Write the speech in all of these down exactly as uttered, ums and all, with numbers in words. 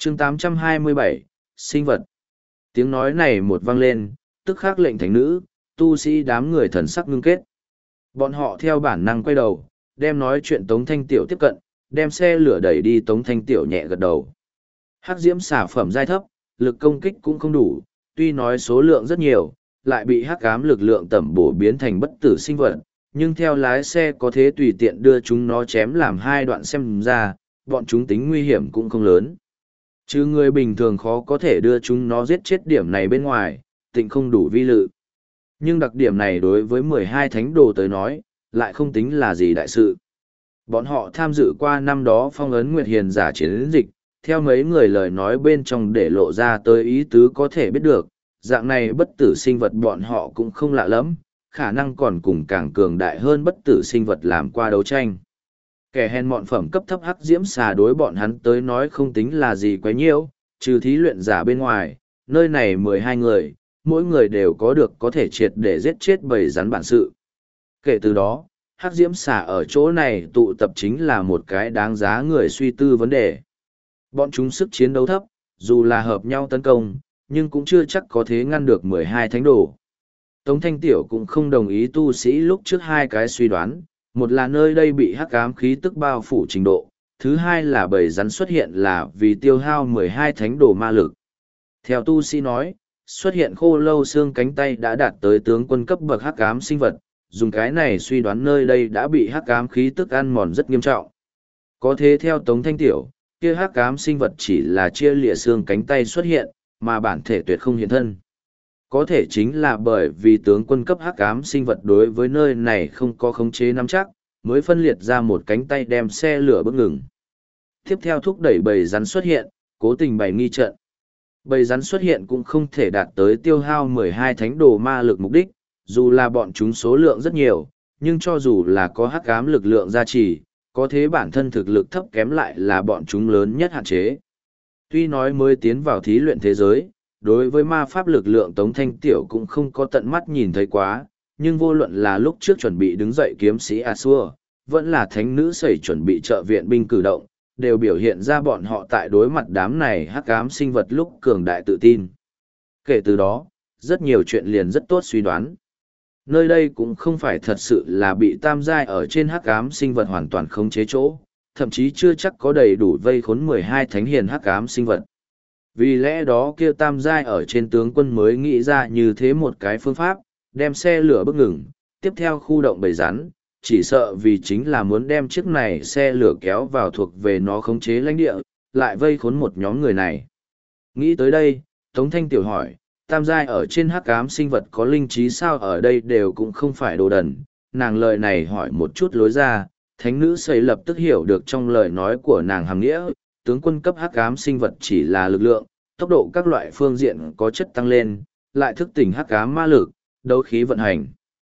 chương tám trăm hai mươi bảy, sinh vật. Tiếng nói này một vang lên, tức khắc lệnh thánh nữ, tu sĩ đám người thần sắc ngưng kết. Bọn họ theo bản năng quay đầu, đem nói chuyện Tống Thanh Tiểu tiếp cận, đem xe lửa đẩy đi. Tống Thanh Tiểu nhẹ gật đầu. Hắc diễm xà phẩm giai thấp, lực công kích cũng không đủ, tuy nói số lượng rất nhiều, lại bị hắc ám lực lượng tẩm bổ biến thành bất tử sinh vật, nhưng theo lái xe có thể tùy tiện đưa chúng nó chém làm hai đoạn xem ra, bọn chúng tính nguy hiểm cũng không lớn. Chứ người bình thường khó có thể đưa chúng nó giết chết điểm này bên ngoài, tịnh không đủ vi lự. Nhưng đặc điểm này đối với mười hai thánh đồ tới nói, lại không tính là gì đại sự. Bọn họ tham dự qua năm đó phong ấn Nguyệt Hiền giả chiến dịch, theo mấy người lời nói bên trong để lộ ra tới ý tứ có thể biết được, dạng này bất tử sinh vật bọn họ cũng không lạ lắm, khả năng còn cùng càng cường đại hơn bất tử sinh vật làm qua đấu tranh. Kẻ hèn mọn phẩm cấp thấp hắc diễm xà đối bọn hắn tới nói không tính là gì quấy nhiễu, trừ thí luyện giả bên ngoài, nơi này mười hai người, mỗi người đều có được có thể triệt để giết chết bầy rắn bản sự. Kể từ đó, hắc diễm xà ở chỗ này tụ tập chính là một cái đáng giá người suy tư vấn đề. Bọn chúng sức chiến đấu thấp, dù là hợp nhau tấn công, nhưng cũng chưa chắc có thể ngăn được mười hai thánh đồ. Tống Thanh Tiểu cũng không đồng ý tu sĩ lúc trước hai cái suy đoán, một là nơi đây bị hắc ám khí tức bao phủ trình độ, thứ hai là bầy rắn xuất hiện là vì tiêu hao mười hai thánh đồ ma lực. Theo tu sĩ nói, xuất hiện khô lâu xương cánh tay đã đạt tới tướng quân cấp bậc hắc ám sinh vật, dùng cái này suy đoán nơi đây đã bị hắc ám khí tức ăn mòn rất nghiêm trọng. Có thế theo Tống Thanh Tiểu, kia hắc ám sinh vật chỉ là chia lìa xương cánh tay xuất hiện, mà bản thể tuyệt không hiện thân. Có thể chính là bởi vì tướng quân cấp hắc ám sinh vật đối với nơi này không có khống chế nắm chắc, mới phân liệt ra một cánh tay đem xe lửa bước ngừng. Tiếp theo thúc đẩy bầy rắn xuất hiện, cố tình bày nghi trận. Bầy rắn xuất hiện cũng không thể đạt tới tiêu hao mười hai thánh đồ ma lực mục đích, dù là bọn chúng số lượng rất nhiều, nhưng cho dù là có hắc ám lực lượng gia trì, có thế bản thân thực lực thấp kém lại là bọn chúng lớn nhất hạn chế. Tuy nói mới tiến vào thí luyện thế giới, đối với ma pháp lực lượng Tống Thanh Tiểu cũng không có tận mắt nhìn thấy quá, nhưng vô luận là lúc trước chuẩn bị đứng dậy kiếm sĩ Asua, vẫn là thánh nữ sẩy chuẩn bị trợ viện binh cử động, đều biểu hiện ra bọn họ tại đối mặt đám này hắc ám sinh vật lúc cường đại tự tin. Kể từ đó, rất nhiều chuyện liền rất tốt suy đoán. Nơi đây cũng không phải thật sự là bị tam giai ở trên hắc ám sinh vật hoàn toàn khống chế chỗ, thậm chí chưa chắc có đầy đủ vây khốn mười hai thánh hiền hắc ám sinh vật. Vì lẽ đó kia tam giai ở trên tướng quân mới nghĩ ra như thế một cái phương pháp, đem xe lửa bước ngừng, tiếp theo khu động bầy rắn, chỉ sợ vì chính là muốn đem chiếc này xe lửa kéo vào thuộc về nó khống chế lãnh địa, lại vây khốn một nhóm người này. Nghĩ tới đây, Tống Thanh Tiểu hỏi, tam giai ở trên hắc ám sinh vật có linh trí sao? Ở đây đều cũng không phải đồ đần, nàng lời này hỏi một chút lối ra, thánh nữ xây lập tức hiểu được trong lời nói của nàng hàm nghĩa, tướng quân cấp hắc ám sinh vật chỉ là lực lượng, tốc độ các loại phương diện có chất tăng lên, lại thức tỉnh hắc ám ma lực, đấu khí vận hành.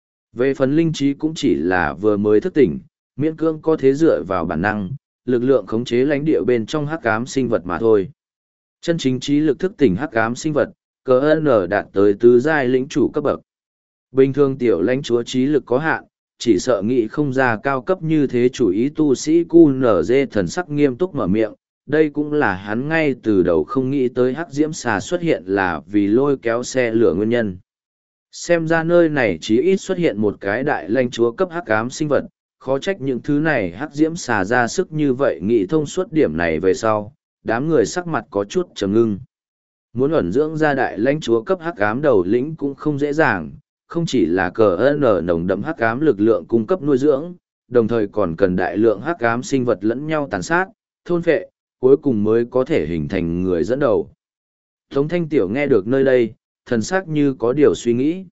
Về phần linh trí cũng chỉ là vừa mới thức tỉnh, miễn cưỡng có thế dựa vào bản năng, lực lượng khống chế lãnh địa bên trong hắc ám sinh vật mà thôi. Chân chính trí lực thức tỉnh hắc ám sinh vật, cờ N đạt tới tứ giai lĩnh chủ cấp bậc. Bình thường tiểu lãnh chúa trí lực có hạn, chỉ sợ nghĩ không ra cao cấp như thế. Chủ ý tu sĩ cu nở dê thần sắc nghiêm túc mở miệng, đây cũng là hắn ngay từ đầu không nghĩ tới hắc diễm xà xuất hiện là vì lôi kéo xe lửa nguyên nhân. Xem ra nơi này chỉ ít xuất hiện một cái đại lãnh chúa cấp hắc ám sinh vật, khó trách những thứ này hắc diễm xà ra sức như vậy. Nghĩ thông suốt điểm này về sau, đám người sắc mặt có chút trầm ngưng. Muốn ẩn dưỡng ra đại lãnh chúa cấp hắc ám đầu lĩnh cũng không dễ dàng, không chỉ là cờ N nồng đậm hắc ám lực lượng cung cấp nuôi dưỡng, đồng thời còn cần đại lượng hắc ám sinh vật lẫn nhau tàn sát, thôn phệ, cuối cùng mới có thể hình thành người dẫn đầu. Tống Thanh Tiểu nghe được nơi đây, thần sắc như có điều suy nghĩ.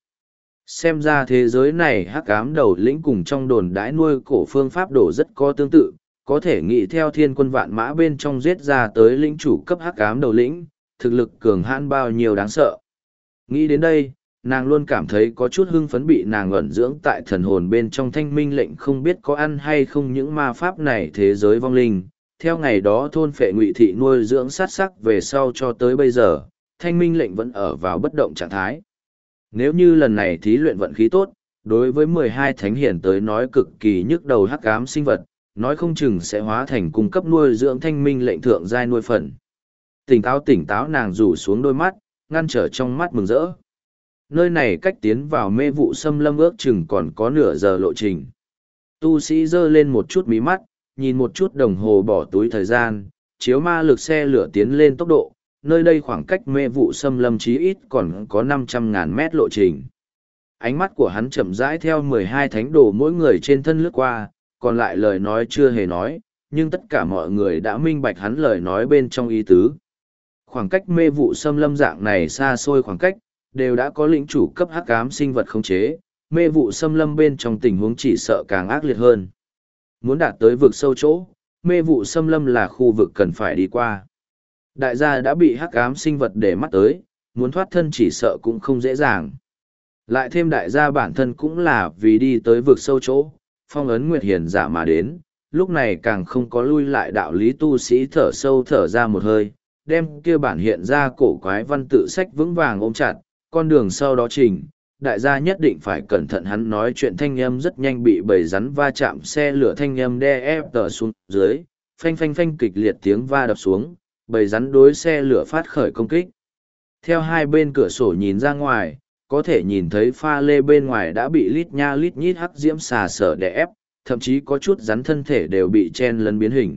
Xem ra thế giới này hắc ám đầu lĩnh cùng trong đồn đãi nuôi cổ phương pháp đổ rất có tương tự, có thể nghĩ theo thiên quân vạn mã bên trong giết ra tới lĩnh chủ cấp hắc ám đầu lĩnh, thực lực cường hãn bao nhiêu đáng sợ. Nghĩ đến đây, nàng luôn cảm thấy có chút hưng phấn. Bị nàng ẩn dưỡng tại thần hồn bên trong thanh minh lệnh không biết có ăn hay không những ma pháp này thế giới vong linh. Theo ngày đó thôn phệ ngụy thị nuôi dưỡng sát sắc về sau cho tới bây giờ, thanh minh lệnh vẫn ở vào bất động trạng thái. Nếu như lần này thí luyện vận khí tốt, đối với mười hai thánh hiển tới nói cực kỳ nhức đầu hắc ám sinh vật, nói không chừng sẽ hóa thành cung cấp nuôi dưỡng thanh minh lệnh thượng giai nuôi phần. tỉnh táo tỉnh táo nàng rủ xuống đôi mắt, ngăn trở trong mắt mừng rỡ. Nơi này cách tiến vào mê vụ xâm lâm ước chừng còn có nửa giờ lộ trình. Tu sĩ giơ lên một chút mí mắt, nhìn một chút đồng hồ bỏ túi thời gian, chiếu ma lực xe lửa tiến lên tốc độ, nơi đây khoảng cách mê vụ xâm lâm chí ít còn có năm trăm ngàn mét lộ trình. Ánh mắt của hắn chậm rãi theo mười hai thánh đồ mỗi người trên thân lướt qua, còn lại lời nói chưa hề nói, nhưng tất cả mọi người đã minh bạch hắn lời nói bên trong ý tứ. Khoảng cách mê vụ xâm lâm dạng này xa xôi khoảng cách, đều đã có lĩnh chủ cấp hắc ám sinh vật khống chế, mê vụ xâm lâm bên trong tình huống chỉ sợ càng ác liệt hơn. Muốn đạt tới vực sâu chỗ, mê vụ xâm lâm là khu vực cần phải đi qua. Đại gia đã bị hắc ám sinh vật để mắt tới, muốn thoát thân chỉ sợ cũng không dễ dàng. Lại thêm đại gia bản thân cũng là vì đi tới vực sâu chỗ, phong ấn nguyệt hiền giả mà đến, lúc này càng không có lui lại đạo lý tu sĩ thở sâu thở ra một hơi, đem kia bản hiện ra cổ quái văn tự sách vững vàng ôm chặt, con đường sau đó trình, đại gia nhất định phải cẩn thận. Hắn nói chuyện thanh âm rất nhanh bị bầy rắn va chạm xe lửa thanh âm đe ép tờ xuống dưới, phanh phanh phanh kịch liệt tiếng va đập xuống, bầy rắn đối xe lửa phát khởi công kích. Theo hai bên cửa sổ nhìn ra ngoài, có thể nhìn thấy pha lê bên ngoài đã bị lít nha lít nhít hắc diễm xà sở đè ép, thậm chí có chút rắn thân thể đều bị chen lấn biến hình.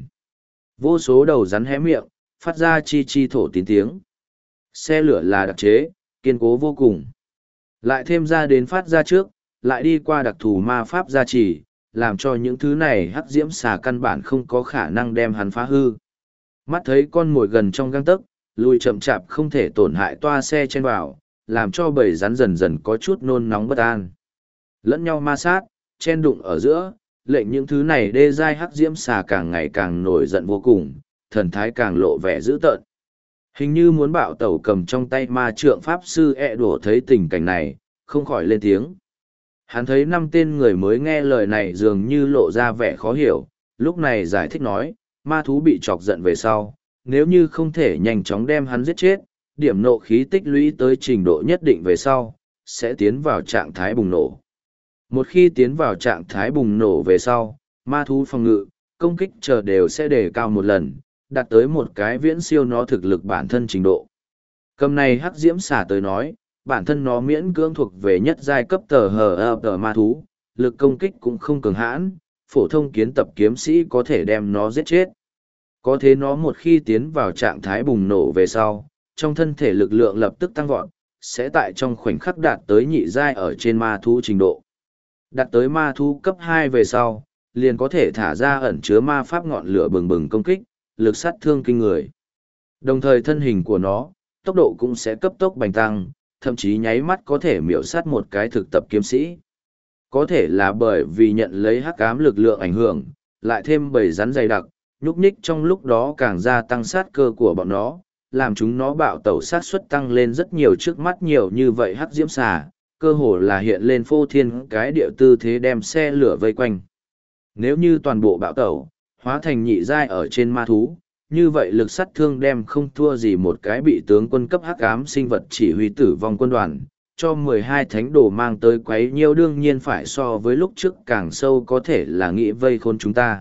Vô số đầu rắn hé miệng, phát ra chi chi thổ tín tiếng. Xe lửa là đặc chế, kiên cố vô cùng. Lại thêm ra đến phát ra trước, lại đi qua đặc thù ma pháp gia trì, làm cho những thứ này hắc diễm xà căn bản không có khả năng đem hắn phá hư. Mắt thấy con mồi gần trong gang tấc, lùi chậm chạp không thể tổn hại toa xe trên vào, làm cho bầy rắn dần dần có chút nôn nóng bất an. Lẫn nhau ma sát, chen đụng ở giữa, lệnh những thứ này đê dai hắc diễm xà càng ngày càng nổi giận vô cùng, thần thái càng lộ vẻ dữ tợn. Hình như muốn bạo tẩu cầm trong tay ma trượng pháp sư ẹ đổ thấy tình cảnh này, không khỏi lên tiếng. Hắn thấy năm tên người mới nghe lời này dường như lộ ra vẻ khó hiểu, lúc này giải thích nói, ma thú bị chọc giận về sau, nếu như không thể nhanh chóng đem hắn giết chết, điểm nộ khí tích lũy tới trình độ nhất định về sau, sẽ tiến vào trạng thái bùng nổ. Một khi tiến vào trạng thái bùng nổ về sau, ma thú phòng ngự, công kích chờ đều sẽ đề cao một lần, đạt tới một cái viễn siêu nó thực lực bản thân trình độ. Cầm này hắc diễm xà tới nói, bản thân nó miễn cưỡng thuộc về nhất giai cấp tờ hờ ập tờ ma thú, lực công kích cũng không cường hãn, phổ thông kiến tập kiếm sĩ có thể đem nó giết chết. Có thế nó một khi tiến vào trạng thái bùng nổ về sau, trong thân thể lực lượng lập tức tăng vọt, sẽ tại trong khoảnh khắc đạt tới nhị giai ở trên ma thú trình độ. Đạt tới ma thú cấp hai về sau, liền có thể thả ra ẩn chứa ma pháp ngọn lửa bừng bừng công kích, lực sát thương kinh người. Đồng thời thân hình của nó, tốc độ cũng sẽ cấp tốc bành tăng, thậm chí nháy mắt có thể miểu sát một cái thực tập kiếm sĩ. Có thể là bởi vì nhận lấy hắc ám lực lượng ảnh hưởng, lại thêm bầy rắn dày đặc, nhúc nhích trong lúc đó càng gia tăng sát cơ của bọn nó, làm chúng nó bạo tẩu sát suất tăng lên rất nhiều. Trước mắt nhiều như vậy hắc diễm xà, cơ hồ là hiện lên phô thiên cái địa tư thế đem xe lửa vây quanh. Nếu như toàn bộ bạo tẩu, hóa thành nhị giai ở trên ma thú, như vậy lực sát thương đem không thua gì một cái bị tướng quân cấp hắc ám sinh vật chỉ huy tử vong quân đoàn, cho mười hai thánh đồ mang tới quấy nhiêu đương nhiên phải so với lúc trước càng sâu có thể là nghĩ vây khôn chúng ta.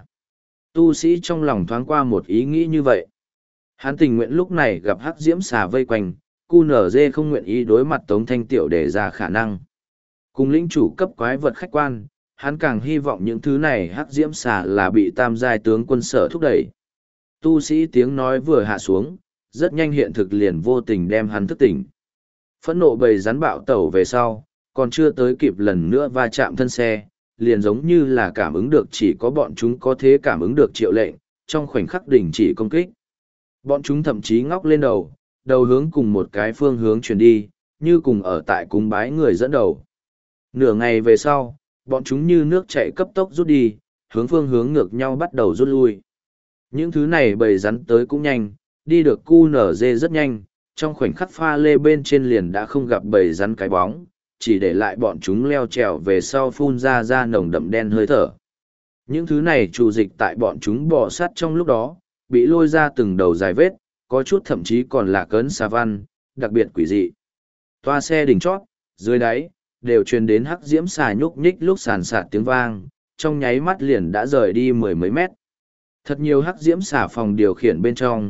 Tu sĩ trong lòng thoáng qua một ý nghĩ như vậy. Hắn tình nguyện lúc này gặp hắc diễm xà vây quanh, cu nở dê không nguyện ý đối mặt Tống Thanh Tiểu để ra khả năng. Cùng lĩnh chủ cấp quái vật khách quan, hắn càng hy vọng những thứ này hắc diễm xà là bị tam giai tướng quân sở thúc đẩy. Tu sĩ tiếng nói vừa hạ xuống, rất nhanh hiện thực liền vô tình đem hắn thức tỉnh. Phẫn nộ bầy rắn bạo tẩu về sau, còn chưa tới kịp lần nữa va chạm thân xe, liền giống như là cảm ứng được chỉ có bọn chúng có thế cảm ứng được triệu lệnh, trong khoảnh khắc đình chỉ công kích. Bọn chúng thậm chí ngóc lên đầu, đầu hướng cùng một cái phương hướng chuyển đi, như cùng ở tại cung bái người dẫn đầu. Nửa ngày về sau, bọn chúng như nước chảy cấp tốc rút đi, hướng phương hướng ngược nhau bắt đầu rút lui. Những thứ này bầy rắn tới cũng nhanh, đi được cu nở dê rất nhanh, trong khoảnh khắc pha lê bên trên liền đã không gặp bầy rắn cái bóng, chỉ để lại bọn chúng leo trèo về sau phun ra ra nồng đậm đen hơi thở. Những thứ này trù dịch tại bọn chúng bò sát trong lúc đó, bị lôi ra từng đầu dài vết, có chút thậm chí còn là cấn xà văn, đặc biệt quỷ dị. Toa xe đỉnh chót, dưới đáy, đều truyền đến hắc diễm xà nhúc nhích lúc sàn sạt tiếng vang, trong nháy mắt liền đã rời đi mười mấy mét. Thật nhiều hắc diễm xà phòng điều khiển bên trong,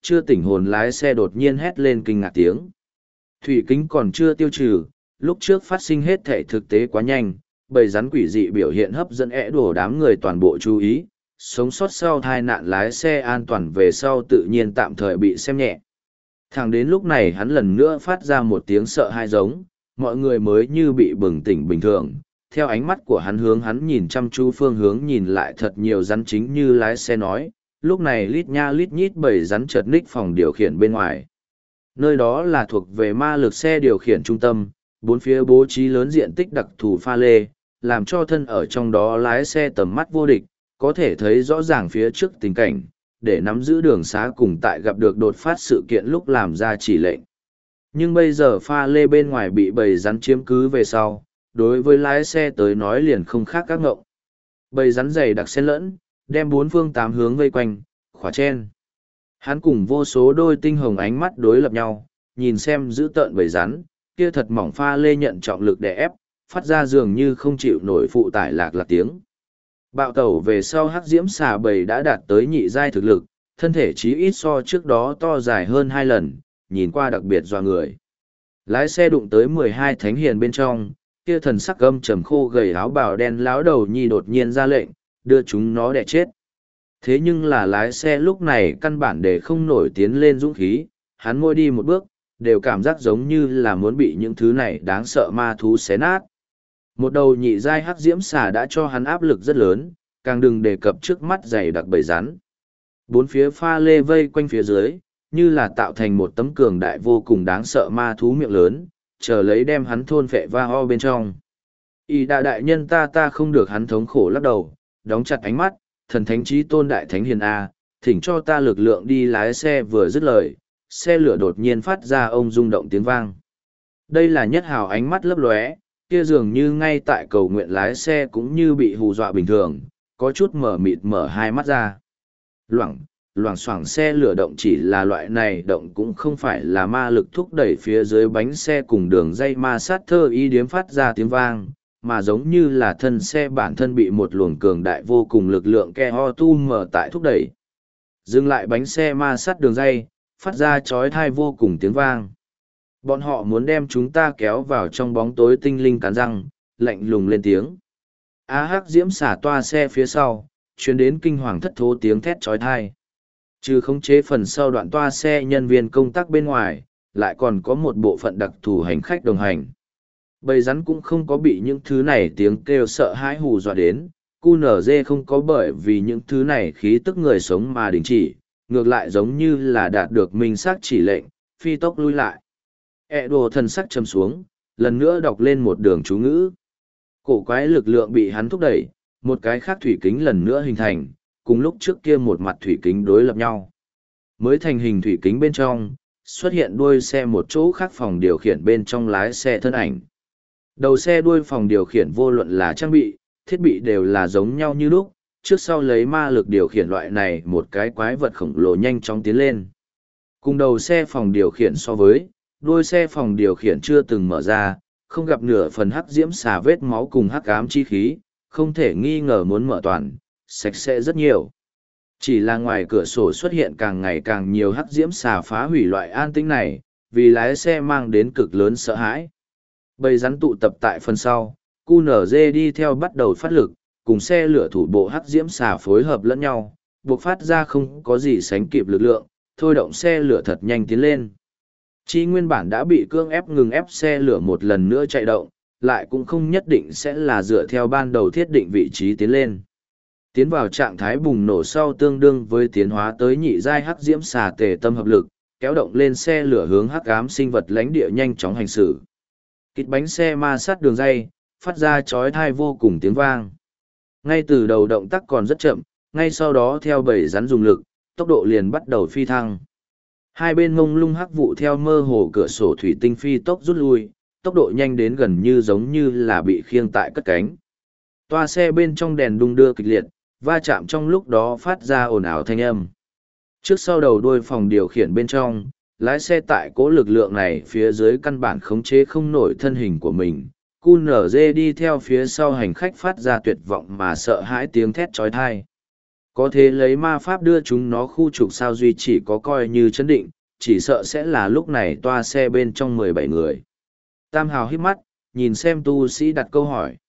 chưa tỉnh hồn lái xe đột nhiên hét lên kinh ngạc tiếng. Thủy kính còn chưa tiêu trừ, lúc trước phát sinh hết thể thực tế quá nhanh, bầy rắn quỷ dị biểu hiện hấp dẫn ẽ đổ đám người toàn bộ chú ý, sống sót sau tai nạn lái xe an toàn về sau tự nhiên tạm thời bị xem nhẹ. Thẳng đến lúc này hắn lần nữa phát ra một tiếng sợ hãi giống, mọi người mới như bị bừng tỉnh bình thường. Theo ánh mắt của hắn hướng hắn nhìn chăm chú phương hướng nhìn lại thật nhiều rắn chính như lái xe nói, lúc này lít nha lít nhít bầy rắn chợt ních phòng điều khiển bên ngoài. Nơi đó là thuộc về ma lực xe điều khiển trung tâm, bốn phía bố trí lớn diện tích đặc thù pha lê, làm cho thân ở trong đó lái xe tầm mắt vô địch, có thể thấy rõ ràng phía trước tình cảnh, để nắm giữ đường xá cùng tại gặp được đột phát sự kiện lúc làm ra chỉ lệnh. Nhưng bây giờ pha lê bên ngoài bị bầy rắn chiếm cứ về sau, đối với lái xe tới nói liền không khác các ngộng. Bầy rắn dày đặc xen lẫn, đem bốn phương tám hướng vây quanh, khóa chen. Hắn cùng vô số đôi tinh hồng ánh mắt đối lập nhau, nhìn xem giữ tợn bầy rắn, kia thật mỏng pha lê nhận trọng lực đè ép, phát ra dường như không chịu nổi phụ tải lạc lạc tiếng. Bạo tẩu về sau hắc diễm xà bầy đã đạt tới nhị giai thực lực, thân thể chí ít so trước đó to dài hơn hai lần, nhìn qua đặc biệt doa người. Lái xe đụng tới mười hai thánh hiền bên trong, kia thần sắc gâm trầm khô gầy áo bào đen láo đầu nhi đột nhiên ra lệnh, đưa chúng nó đẻ chết. Thế nhưng là lái xe lúc này căn bản để không nổi tiến lên dũng khí, hắn môi đi một bước, đều cảm giác giống như là muốn bị những thứ này đáng sợ ma thú xé nát. Một đầu nhị giai hắc diễm xà đã cho hắn áp lực rất lớn, càng đừng đề cập trước mắt dày đặc bầy rắn. Bốn phía pha lê vây quanh phía dưới, như là tạo thành một tấm cường đại vô cùng đáng sợ ma thú miệng lớn, chờ lấy đem hắn thôn phệ va ho bên trong. Y đà đại nhân ta ta không được, hắn thống khổ lắc đầu, đóng chặt ánh mắt, thần thánh chí tôn đại thánh hiền A, thỉnh cho ta lực lượng đi lái xe. Vừa dứt lời, xe lửa đột nhiên phát ra ông rung động tiếng vang. Đây là Nhất Hào ánh mắt lấp lóe, kia dường như ngay tại cầu nguyện lái xe cũng như bị hù dọa bình thường, có chút mở mịt mở hai mắt ra. Loảng, loảng xoảng xe lửa động chỉ là loại này động cũng không phải là ma lực thúc đẩy phía dưới bánh xe cùng đường dây ma sát thơ y điếm phát ra tiếng vang, mà giống như là thân xe bản thân bị một luồng cường đại vô cùng lực lượng ke ho tu mở tại thúc đẩy. Dừng lại bánh xe ma sát đường dây, phát ra chói tai vô cùng tiếng vang. Bọn họ muốn đem chúng ta kéo vào trong bóng tối, tinh linh cắn răng, lạnh lùng lên tiếng. Á hắc diễm xả toa xe phía sau, chuyến đến kinh hoàng thất thố tiếng thét chói tai. Trừ khống chế phần sau đoạn toa xe nhân viên công tác bên ngoài, lại còn có một bộ phận đặc thù hành khách đồng hành. Bầy rắn cũng không có bị những thứ này tiếng kêu sợ hãi hù dọa đến, cu nở dê không có bởi vì những thứ này khí tức người sống mà đình chỉ, ngược lại giống như là đạt được minh xác chỉ lệnh, phi tốc lui lại. E đồ thần sắc châm xuống, lần nữa đọc lên một đường chú ngữ. Cổ quái lực lượng bị hắn thúc đẩy, một cái khác thủy kính lần nữa hình thành, cùng lúc trước kia một mặt thủy kính đối lập nhau. Mới thành hình thủy kính bên trong, xuất hiện đuôi xe một chỗ khác phòng điều khiển bên trong lái xe thân ảnh. Đầu xe đuôi phòng điều khiển vô luận là trang bị, thiết bị đều là giống nhau như lúc, trước sau lấy ma lực điều khiển loại này một cái quái vật khổng lồ nhanh chóng tiến lên. Cùng đầu xe phòng điều khiển so với, đuôi xe phòng điều khiển chưa từng mở ra, không gặp nửa phần hắc diễm xà vết máu cùng hắc ám chi khí, không thể nghi ngờ muốn mở toàn, sạch sẽ rất nhiều. Chỉ là ngoài cửa sổ xuất hiện càng ngày càng nhiều hắc diễm xà phá hủy loại an tĩnh này, vì lái xe mang đến cực lớn sợ hãi. Bầy rắn tụ tập tại phần sau, cu nở dê đi theo bắt đầu phát lực, cùng xe lửa thủ bộ hắc diễm xà phối hợp lẫn nhau, buộc phát ra không có gì sánh kịp lực lượng, thôi động xe lửa thật nhanh tiến lên. Chi nguyên bản đã bị cưỡng ép ngừng ép xe lửa một lần nữa chạy động, lại cũng không nhất định sẽ là dựa theo ban đầu thiết định vị trí tiến lên. Tiến vào trạng thái bùng nổ sau tương đương với tiến hóa tới nhị giai hắc diễm xà tề tâm hợp lực, kéo động lên xe lửa hướng hắc ám sinh vật lãnh địa nhanh chóng hành xử. Kít bánh xe ma sát đường dây, phát ra chói tai vô cùng tiếng vang. Ngay từ đầu động tác còn rất chậm, ngay sau đó theo bầy rắn dùng lực, tốc độ liền bắt đầu phi thăng. Hai bên ngông lung hắc vụ theo mơ hồ cửa sổ thủy tinh phi tốc rút lui, tốc độ nhanh đến gần như giống như là bị khiêng tại cất cánh. Toa xe bên trong đèn đung đưa kịch liệt, va chạm trong lúc đó phát ra ồn ào thanh âm. Trước sau đầu đuôi phòng điều khiển bên trong, lái xe tại cố lực lượng này phía dưới căn bản khống chế không nổi thân hình của mình. cu nở dê đi theo phía sau hành khách phát ra tuyệt vọng mà sợ hãi tiếng thét trói thai. Có thế lấy ma pháp đưa chúng nó khu trục sao duy chỉ có coi như chấn định, chỉ sợ sẽ là lúc này toa xe bên trong mười bảy người. Tam Hào hít mắt, nhìn xem tu sĩ đặt câu hỏi.